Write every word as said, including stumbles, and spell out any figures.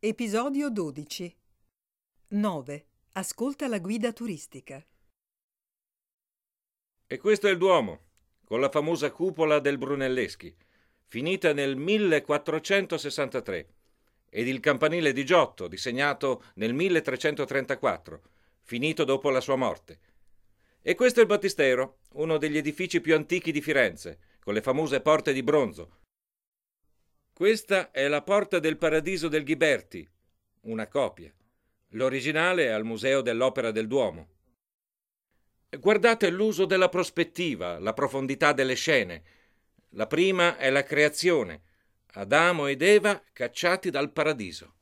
Episodio dodici. nove. Ascolta la guida turistica. E questo è il Duomo, con la famosa cupola del Brunelleschi, finita nel millequattrocentosessantatré, ed il campanile di Giotto, disegnato nel milletrecentotrentaquattro, finito dopo la sua morte. E questo è il Battistero, uno degli edifici più antichi di Firenze, con le famose porte di bronzo. Questa è la Porta del Paradiso del Ghiberti, una copia. L'originale è al Museo dell'Opera del Duomo. Guardate l'uso della prospettiva, la profondità delle scene. La prima è la creazione, Adamo ed Eva cacciati dal paradiso.